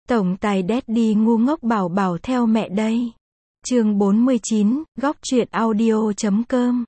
Tổng tài Daddy ngu ngốc bảo bảo theo mẹ đây. Chương 49, góc truyện audio.com.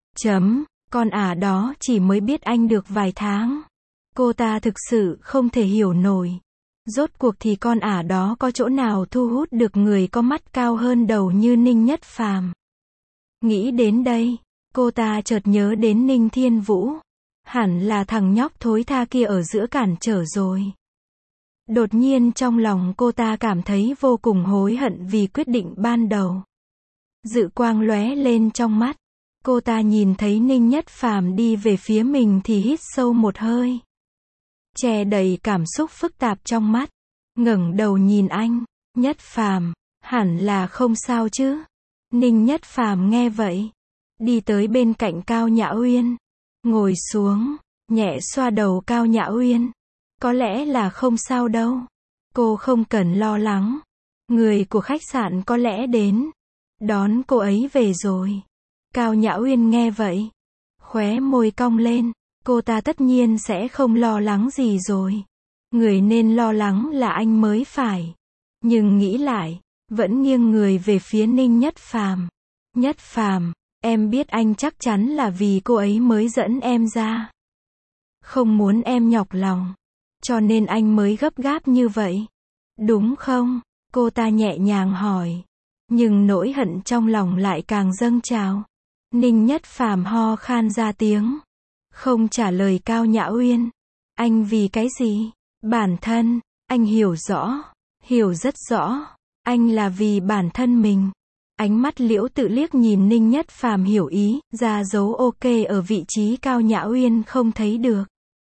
Con đó chỉ mới biết anh được vài tháng. Cô ta thực sự không thể hiểu nổi. Rốt cuộc thì con đó có chỗ nào thu hút được người có mắt cao hơn đầu như Ninh Nhất Phàm. Nghĩ đến đây, cô ta chợt nhớ đến Ninh Thiên Vũ. Hẳn là thằng nhóc thối tha kia ở giữa cản trở rồi. Đột nhiên trong lòng cô ta cảm thấy vô cùng hối hận vì quyết định ban đầu. Dự quang lóe lên trong mắt. Cô ta nhìn thấy Ninh Nhất Phàm đi về phía mình thì hít sâu một hơi. Che đầy cảm xúc phức tạp trong mắt. Ngẩng đầu nhìn anh. Nhất Phàm, hẳn là không sao chứ. Ninh Nhất Phàm nghe vậy. Đi tới bên cạnh Cao Nhã Uyên. Ngồi xuống, nhẹ xoa đầu Cao Nhã Uyên. Có lẽ là không sao đâu. Cô không cần lo lắng. Người của khách sạn có lẽ đến đón cô ấy về rồi. Cao Nhã Uyên nghe vậy. Khóe môi cong lên. Cô ta tất nhiên sẽ không lo lắng gì rồi. Người nên lo lắng là anh mới phải. Nhưng nghĩ lại, vẫn nghiêng người về phía Ninh Nhất Phàm. Nhất Phàm, em biết anh chắc chắn là vì cô ấy mới dẫn em ra. Không muốn em nhọc lòng. Cho nên anh mới gấp gáp như vậy. Đúng không? Cô ta nhẹ nhàng hỏi. Nhưng nỗi hận trong lòng lại càng dâng trào. Ninh Nhất Phàm ho khan ra tiếng. Không trả lời Cao Nhã Uyên. Anh vì cái gì? Bản thân, anh hiểu rõ. Hiểu rất rõ. Anh là vì bản thân mình. Ánh mắt Liễu Tự liếc nhìn Ninh Nhất Phàm hiểu ý, ra dấu ok ở vị trí Cao Nhã Uyên không thấy được.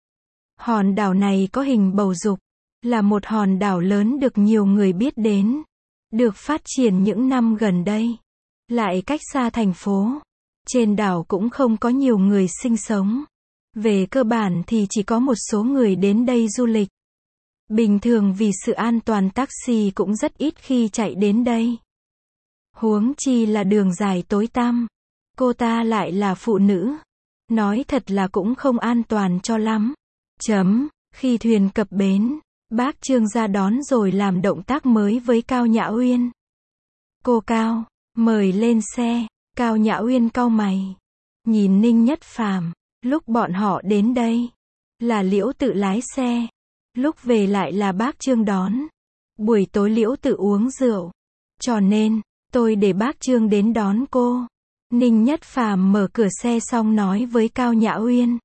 Hòn đảo này có hình bầu dục, là một hòn đảo lớn được nhiều người biết đến, được phát triển những năm gần đây, lại cách xa thành phố. Trên đảo cũng không có nhiều người sinh sống. Về cơ bản thì chỉ có một số người đến đây du lịch. Bình thường vì sự an toàn taxi cũng rất ít khi chạy đến đây. Huống chi là đường dài tối tăm. Cô ta lại là phụ nữ. Nói thật là cũng không an toàn cho lắm. Khi thuyền cập bến, bác Trương ra đón rồi làm động tác mới với Cao Nhã Uyên. Cô Cao, mời lên xe. Cao Nhã Uyên cau mày. Nhìn Ninh Nhất Phàm. Lúc bọn họ đến đây, là Liễu Tự lái xe. Lúc về lại là bác Trương đón. Buổi tối Liễu Tự uống rượu. Cho nên, tôi để bác Trương đến đón cô. Ninh Nhất Phàm mở cửa xe xong nói với Cao Nhã Uyên.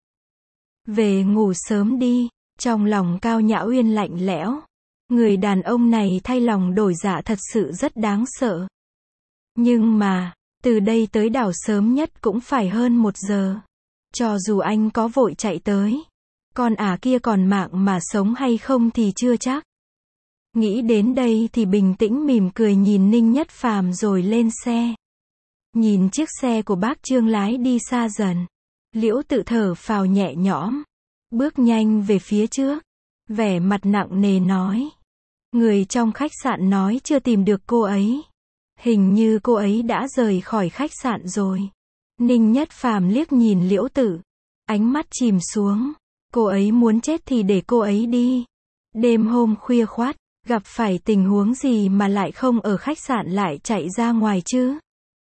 Về ngủ sớm đi. Trong lòng Cao Nhã Uyên lạnh lẽo. Người đàn ông này thay lòng đổi dạ thật sự rất đáng sợ. Nhưng mà, từ đây tới đảo sớm nhất cũng phải hơn 1 giờ. Cho dù anh có vội chạy tới, con kia còn mạng mà sống hay không thì chưa chắc. Nghĩ đến đây thì bình tĩnh mỉm cười nhìn Ninh Nhất Phàm rồi lên xe. Nhìn chiếc xe của bác Trương lái đi xa dần. Liễu Tự thở phào nhẹ nhõm. Bước nhanh về phía trước. Vẻ mặt nặng nề nói. Người trong khách sạn nói chưa tìm được cô ấy. Hình như cô ấy đã rời khỏi khách sạn rồi. Ninh Nhất Phàm liếc nhìn Liễu Tự. Ánh mắt chìm xuống. Cô ấy muốn chết thì để cô ấy đi. Đêm hôm khuya khoắt, gặp phải tình huống gì mà lại không ở khách sạn lại chạy ra ngoài chứ?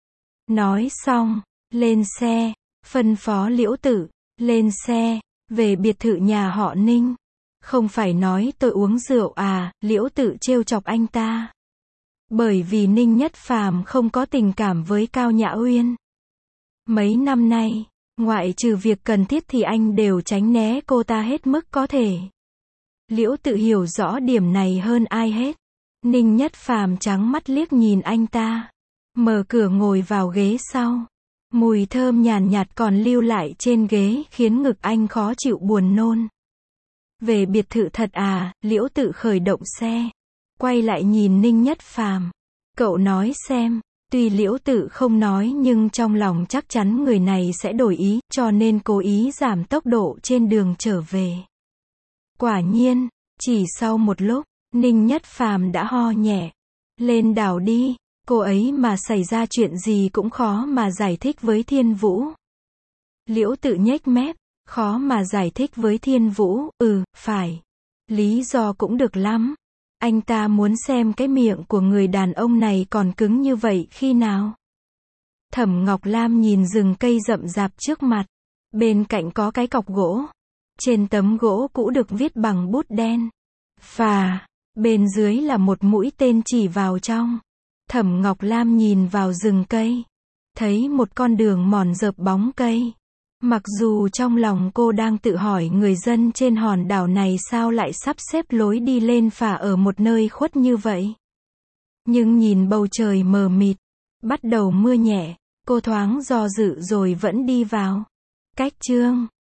Nói xong, lên xe, phân phó Liễu Tự, lên xe, về biệt thự nhà họ Ninh. Không phải nói tôi uống rượu à, Liễu Tự trêu chọc anh ta. Bởi vì Ninh Nhất Phàm không có tình cảm với Cao Nhã Uyên. Mấy năm nay, ngoại trừ việc cần thiết thì anh đều tránh né cô ta hết mức có thể. Liễu Tự hiểu rõ điểm này hơn ai hết. Ninh Nhất Phàm trắng mắt liếc nhìn anh ta. Mở cửa ngồi vào ghế sau. Mùi thơm nhàn nhạt còn lưu lại trên ghế khiến ngực anh khó chịu buồn nôn. Về biệt thự thật à, Liễu Tự khởi động xe. Quay lại nhìn Ninh Nhất Phàm. Cậu nói xem. Tuy Liễu Tự không nói nhưng trong lòng chắc chắn người này sẽ đổi ý, cho nên cố ý giảm tốc độ trên đường trở về. Quả nhiên, chỉ sau một lúc, Ninh Nhất Phàm đã ho nhẹ. Lên đảo đi, cô ấy mà xảy ra chuyện gì cũng khó mà giải thích với Thiên Vũ. Liễu Tự nhếch mép, khó mà giải thích với Thiên Vũ, phải. Lý do cũng được lắm. Anh ta muốn xem cái miệng của người đàn ông này còn cứng như vậy khi nào. Thẩm Ngọc Lam nhìn rừng cây rậm rạp trước mặt. Bên cạnh có cái cọc gỗ. Trên tấm gỗ cũ được viết bằng bút đen. Phà. Bên dưới là một mũi tên chỉ vào trong. Thẩm Ngọc Lam nhìn vào rừng cây. Thấy một con đường mòn rợp bóng cây. Mặc dù trong lòng cô đang tự hỏi người dân trên hòn đảo này sao lại sắp xếp lối đi lên phà ở một nơi khuất như vậy. Nhưng nhìn bầu trời mờ mịt, bắt đầu mưa nhẹ, cô thoáng do dự rồi vẫn đi vào. Cách chương